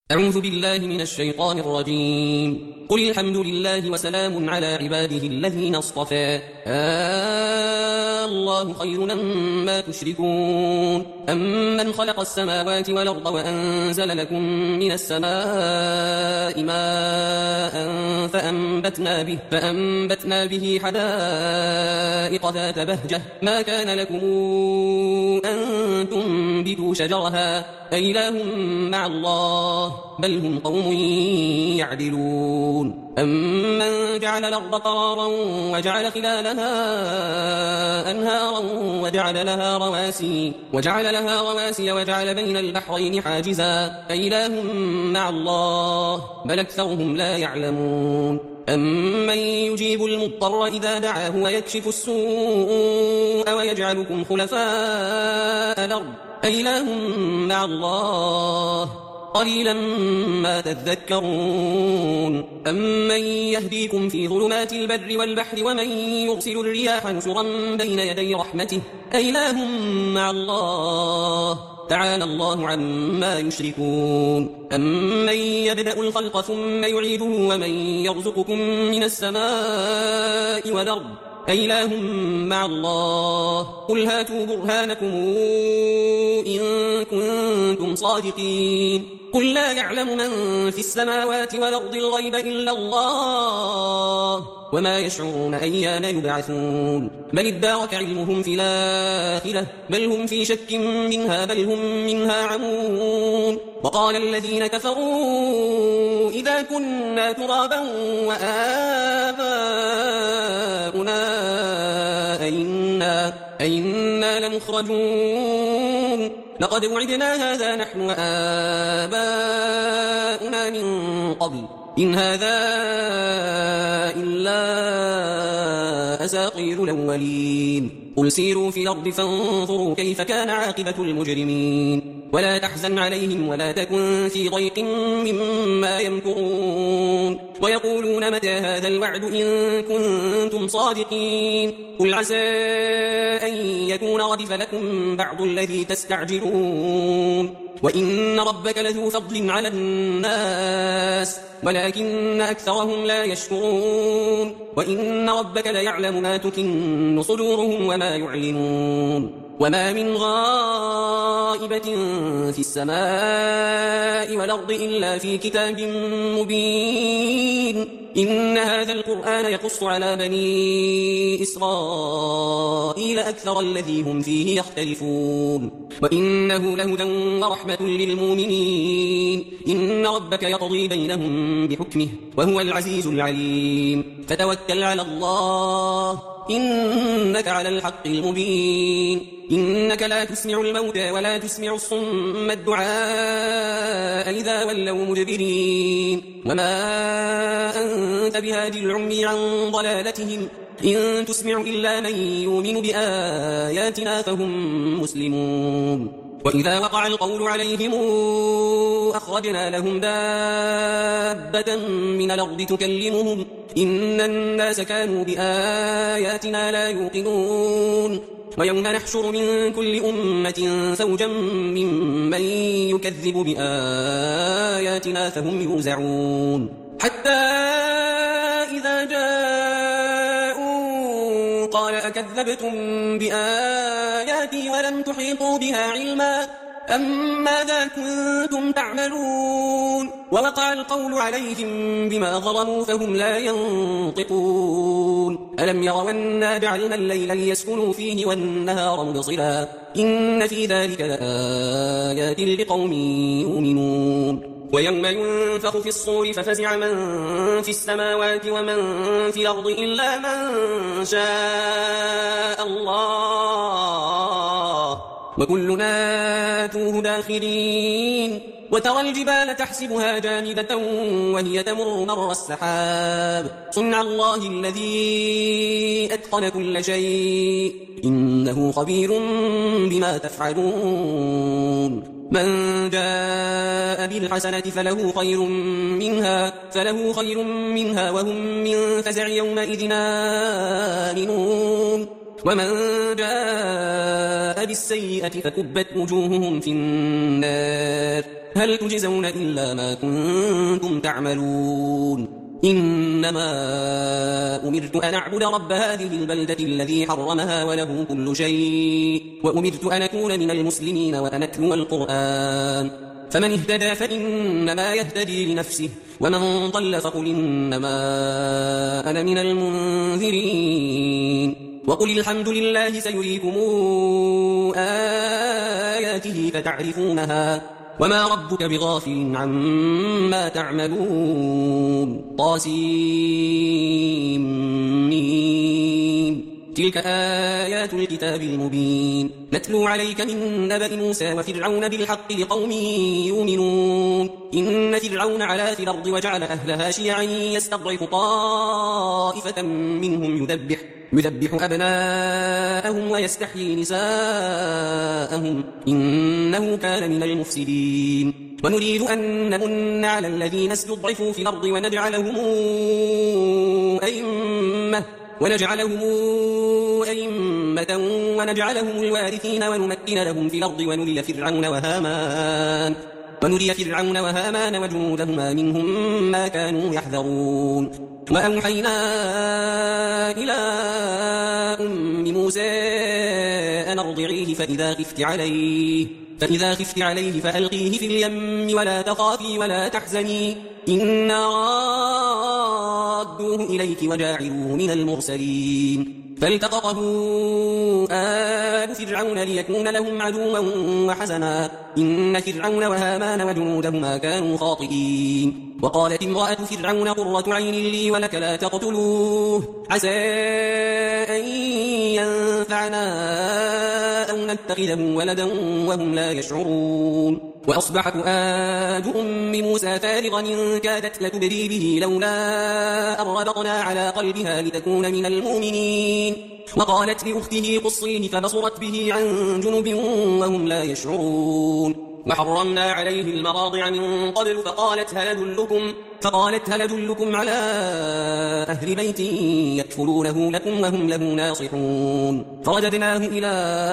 أعوذ بالله من الشيطان الرجيم. قل الحمد لله وسلام على عباده الذين اصطفى. الله خير أما تشركون. أمن خلق السماوات والأرض وأنزل لكم من السماء ماء فأنبتنا به حدائق ذات بهجة ما كان لكم أن تنبتوا شجرها أإله مع الله بل هم قوم يعدلون. أمن جعل الأرض قرارا وجعل خلالها أنهارا وجعل لها رواسي وجعل بين البحرين حاجزا أإله مع الله بل أكثرهم لا يعلمون. أمن يجيب المضطر إذا دعاه ويكشف السوء ويجعلكم خلفاء الأرض أإله مع الله قليلا ما تذكرون. أمن يهديكم في ظلمات البر والبحر ومن يرسل الرياح نشرا بين يدي رحمته أإله مع الله تعالى الله عما يشركون. أمن يبدأ الخلق ثم يعيده ومن يرزقكم من السماء والأرض أإله مع الله قل هاتوا برهانكم إن كنتم صادقين. قل لا يعلم من في السماوات والأرض الغيب إلا الله وما يشعرون أيان يبعثون بل ادارك علمهم في الآخرة بل هم في شك منها بل هم منها عمون. وقال الذين كفروا إذا كنا ترابا وآباؤنا أئنا لمخرجون لقد وعدنا هذا نحن وآباؤنا من قبل إن هذا إلا أساطير الأولين. قل سيروا في الأرض فانظروا كيف كان عاقبة المجرمين ولا تحزن عليهم ولا تكن في ضيق مما يمكرون. ويقولون متى هذا الوعد إن كنتم صادقين. قل عسى أن يكون ردف لكم بعض الذي تستعجلون وإن ربك لذو فضل على الناس ولكن أكثرهم لا يشكرون. وإن ربك ليعلم ما تكن صدورهم وما يعلنون. وما من غائبة في السماء والأرض إلا في كتاب مبين. إن هذا القرآن يقص على بني إسرائيل أكثر الذي هم فيه يختلفون وإنه لهدى ورحمة للمؤمنين. إن ربك يقضي بينهم بحكمه وهو العزيز العليم. فتوكل على الله إنك على الحق المبين. إنك لا تسمع الموتى ولا تسمع الصم الدعاء إذا ولوا مدبرين. وما أنت بهادي العمي عن ضلالتهم إن تسمع إلا من يؤمن بآياتنا فهم مسلمون. وإذا وقع القول عليهم أخرجنا لهم دابة من الأرض تكلمهم إن الناس كانوا بآياتنا لا يوقنون. ويوم نحشر من كل أمة زوجا ممن يكذب بآياتنا فهم يوزعون حتى إذا جاءوا قال أكذبتم بآياتي ولم تحيطوا بها علما أم ماذا كنتم تعملون. ووقع القول عليهم بما ظلموا فهم لا ينطقون. ألم يروا أنا جعلنا الليل ليسكنوا فيه والنهار مبصرا إن في ذلك لآيات لقوم يؤمنون. ويوم ينفخ في الصور ففزع من في السماوات ومن في الأرض إلا من شاء الله وكلنا آتوه داخرين. وترى الجبال تحسبها جامدة وهي تمر مر السحاب صنع الله الذي أتقن كل شيء إنه خبير بما تفعلون. من جاء بالحسنة فله خير منها وهم من فزع يومئذ آمنون. ومن جاء بالسيئة فكبت وجوههم في النار هل تجزون إلا ما كنتم تعملون إنما أمرت أن أعبد رب هذه البلدة الذي حرمها وله كل شيء وأمرت أن أكون من المسلمين وأن أتلو القرآن فمن اهتدى فإنما يهتدي لنفسه ومن ضل فقل إنما أنا من المنذرين وقل الحمد لله سيريكم آياته فتعرفونها وما ربك بغافل عما تعملون طاسيم تلك آيات الكتاب المبين نتلو عليك من نبأ موسى وفرعون بالحق لقوم يؤمنون إن فرعون علا في الأرض وجعل أهلها شيعا يستضعف طائفة منهم يذبح أبناءهم ويستحيي نساءهم إنه كان من المفسدين ونريد أن نمن على الذين استضعفوا في الأرض ونجعلهم أئمة ونجعلهم الوارثين ونمكن لهم في الأرض ونري فرعون وهامان وجنودهما منهم ما كانوا يحذرون وأوحينا إلى أم موسى أن أرضعيه فإذا خفت عليه فألقيه في اليم ولا تخافي ولا تحزني إنا رادوه إليك وجاعلوه من المرسلين فالتقطه آل فرعون ليكون لهم عدوا وحزنا إن فرعون وهامان وجنودهما كانوا خاطئين وقالت امرأة فرعون قرة عين لي ولك لا تقتلوه عسى أن ينفعنا أو نتخذه ولدا وهم لا يشعرون وأصبح فؤاد أم موسى فارغا إن كادت لتبدي به لولا أن ربطنا على قلبها لتكون من المؤمنين وقالت لأخته قصيه فبصرت به عن جنب وهم لا يشعرون وحرمنا عليه المراضع من قبل فقالت هل أدلكم على أهل بيت يكفلونه لكم وهم له ناصحون فرددناه إلى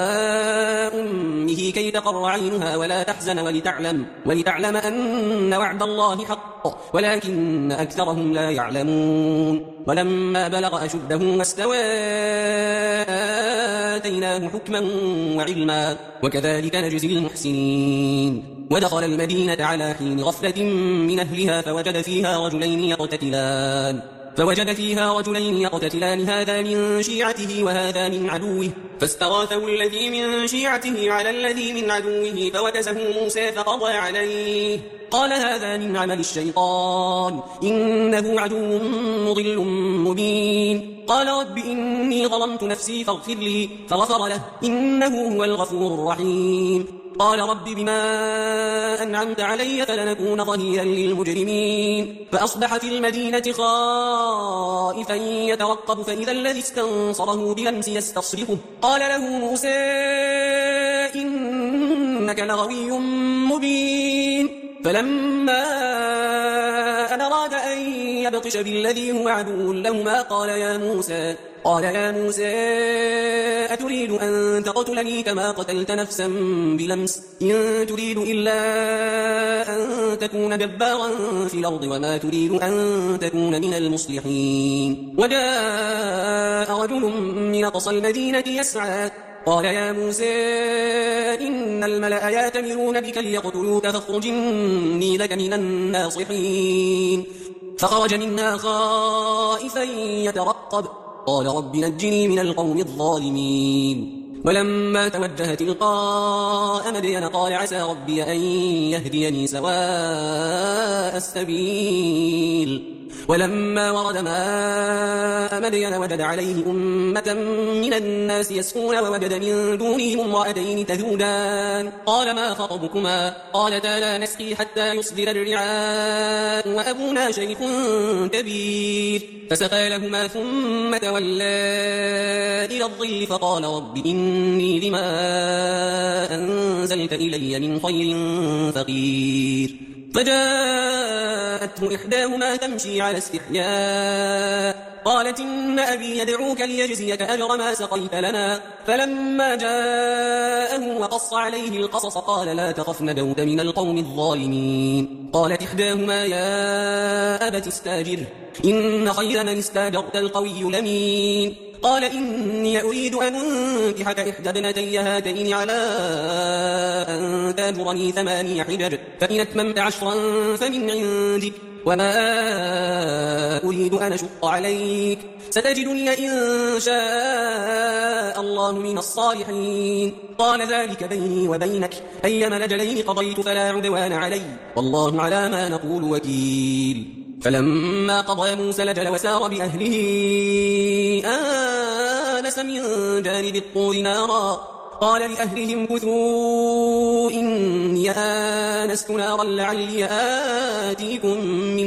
أمه كي تقر عينها ولا تحزن ولتعلم أن وعد الله حق ولكن أكثرهم لا يعلمون ولما بلغ أشده واستوى آتيناه حكما وعلما وكذلك نجزي المحسنين ودخل المدينة على حين غفلة من أهلها فوجد فيها رجلين يقتتلان هذا من شيعته وهذا من عدوه فاستغاثه الذي من شيعته على الذي من عدوه فوكزه موسى فقضى عليه قال هذا من عمل الشيطان إنه عدو مضل مبين قال رب إني ظلمت نفسي فاغفر لي فغفر له إنه هو الغفور الرحيم قال رب بما أنعمت علي فلنكون ظهيرا للمجرمين فأصبح في المدينة خائفا يترقب فإذا الذي استنصره بالأمس يستصرخه قال له موسى إنك لغوي مبين فلما أن أراد أن يبطش بالذي هو عدو لهما قال يا موسى أتريد أن تقتلني كما قتلت نفسا بلمس إن تريد إلا أن تكون جبارا في الأرض وما تريد أن تكون من المصلحين وجاء رجل من أقصى المدينة يسعى قال يا موسى إن الملأ يأتمرون بك ليقتلوك فاخرج إني لك من الناصحين فخرج منها خائفا يترقب قال رب نجني من القوم الظالمين ولما توجه تلقاء مدين قال عسى ربي أن يهديني سواء السبيل ولما ورد ماء مدين وجد عليه أمة من الناس يسقون ووجد من دونهم امرأتين تذودان قال ما خطبكما قالتا لا نسقي حتى يصدر الرعاء وأبونا شيخ كبير فسقى لهما ثم تولى إلى الظل فقال رب إني لما أنزلت إلي من خير فقير فجاءته إحداهما تمشي على استحياء قالت إن أبي يدعوك ليجزيك أجر ما سقيت لنا. فلما جاءه وقص عليه القصص قال لا تخف نجوت من القوم الظالمين. قالت إحداهما يا أبت استاجره إن خير من استاجرت القوي الأمين. قال إني أريد أن أنكحك إحدى ابنتي هاتين على أن تاجرني 8 حجج فإن أتممت 10 فمن عندك وما أريد أن أشق عليك ستجدني إن شاء الله من الصالحين. قال ذلك بيني وبينك أيما الأجلين قضيت فلا عدوان علي والله على ما نقول وكيل. فلما قضى موسى الأجل وسار بأهله آنس من جانب الطور نارا قال لأهلهم كثوا إني آنست نارا لعلي آتيكم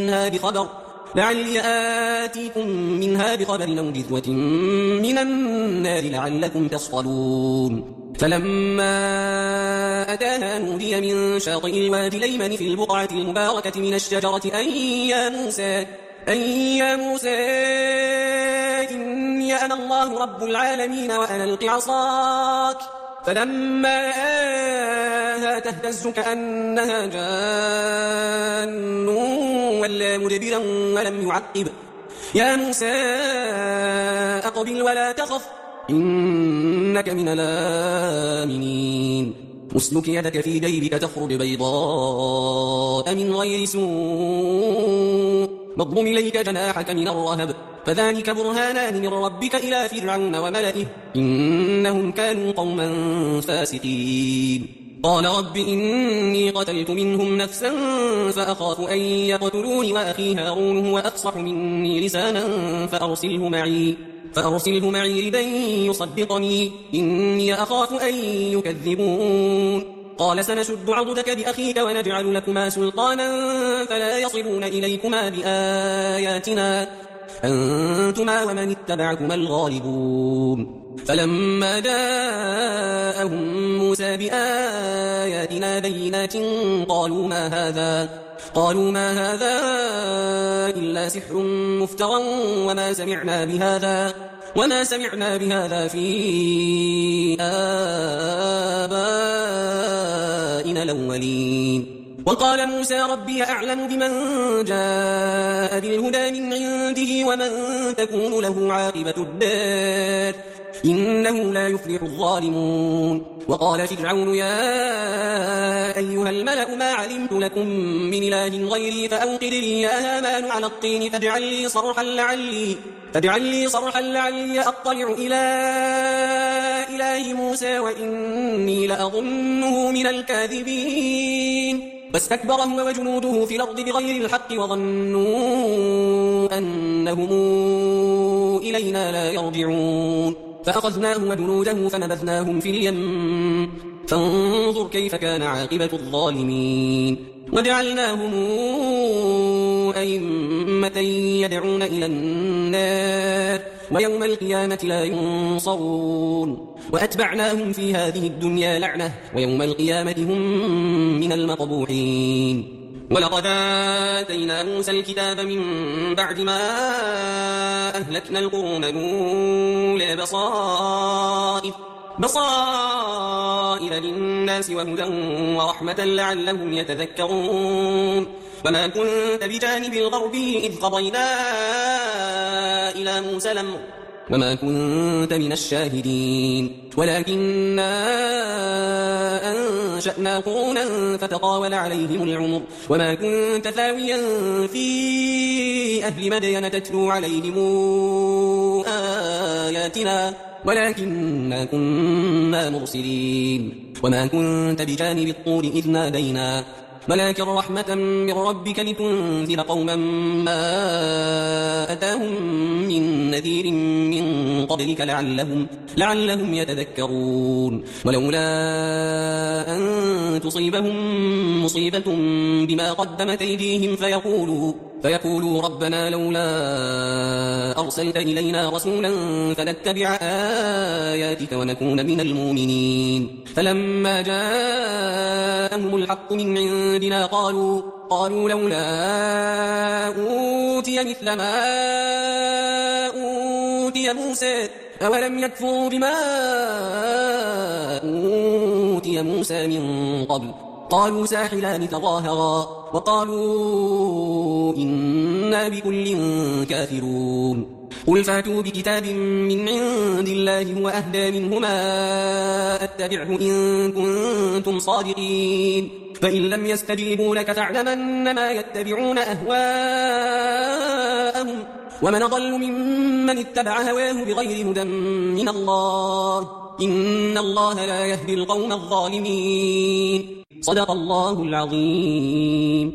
منها بخبر أو جذوة من النار لعلكم تصطلون. فلما أتاها نودي من شاطئ الوادي الأيمن في البقعة المباركة من الشجرة أن يا موسى إني أنا الله رب العالمين وأن ألق عصاك. فلما رآها تهتز كأنها جان ولا مدبرا ولم يعقب. يا موسى أقبل ولا تخف إنك من الآمنين. اسلك يدك في جيبك تخرج بيضاء من غير سوء واضم إليك جناحك من الرهب فذلك برهانان من ربك إلى فرعون وملئه إنهم كانوا قوما فاسقين. قال رب إني قتلت منهم نفسا فأخاف أن يقتلوني وأخي هارون هو أفصح مني لسانا فأرسله معي لكي يصدقني إني أخاف أن يكذبون. قال سنشد عضدك بأخيك ونجعل لكما سلطانا فلا يصلون إليكما بآياتنا أنتما ومن اتبعكما الغالبون. فلما جاءهم موسى بآياتنا بينات قالوا ما هذا إلا سحر مفترى وما سمعنا بهذا في آبائنا الأولين. وقال موسى ربي أعلم بمن جاء بالهدى من عنده ومن تكون له عاقبة الدار إنه لا يفلح الظالمون. وقال فرعون يا أيها الملأ ما علمت لكم من إله غيري فأوقد لي يا هامان على الطين فاجعل لي صرحا لعلي أطلع إلى إله موسى وإني لأظنه من الكاذبين. فاستكبر هو وجنوده في الأرض بغير الحق وظنوا أنهم إلينا لا يرجعون. فأخذناه وجنوده فنبذناهم في اليم فانظر كيف كان عاقبة الظالمين. وجعلناهم أئمة يدعون إلى النار ويوم القيامة لا ينصرون. وأتبعناهم في هذه الدنيا لعنة ويوم القيامة هم من المقبوحين. ولقد آتينا موسى الكتاب من بعد ما أهلكنا القرون الأولى بصائر للناس وهدى ورحمة لعلهم يتذكرون. وما كنت بجانب الغربي إذ قضينا إلى موسى الأمر وما كنت من الشاهدين ولكننا أنشأنا قرونا فتطاول عليهم العمر وما كنت ثاويا في أهل مدين تتلو عليهم آياتنا ولكننا كنا مرسلين. وما كنت بجانب الطور إذ نادينا ولكن رحمة من ربك لتنذر قوما ما أتاهم من نذير من قبلك لعلهم يتذكرون. ولولا أن تصيبهم مصيبة بما قدمت أيديهم فيقولوا ربنا لولا أرسلت إلينا رسولا فنتبع آياتك ونكون من المؤمنين. فلما جاءهم الحق من عندنا قالوا لولا أوتي مثل ما أوتي موسى أولم يكفروا بما أوتي موسى من قبل قالوا ساحران تظاهرا وقالوا إنا بكل كافرون قل فاتوا بكتاب من عند الله هو أهدى منهما أتبعه إن كنتم صادقين فإن لم يستجيبوا لك فاعلمن ما يتبعون أهواءهم ومن أضل ممن اتبع هواه بغير هدى من الله إن الله لا يهدي القوم الظالمين صدق الله العظيم.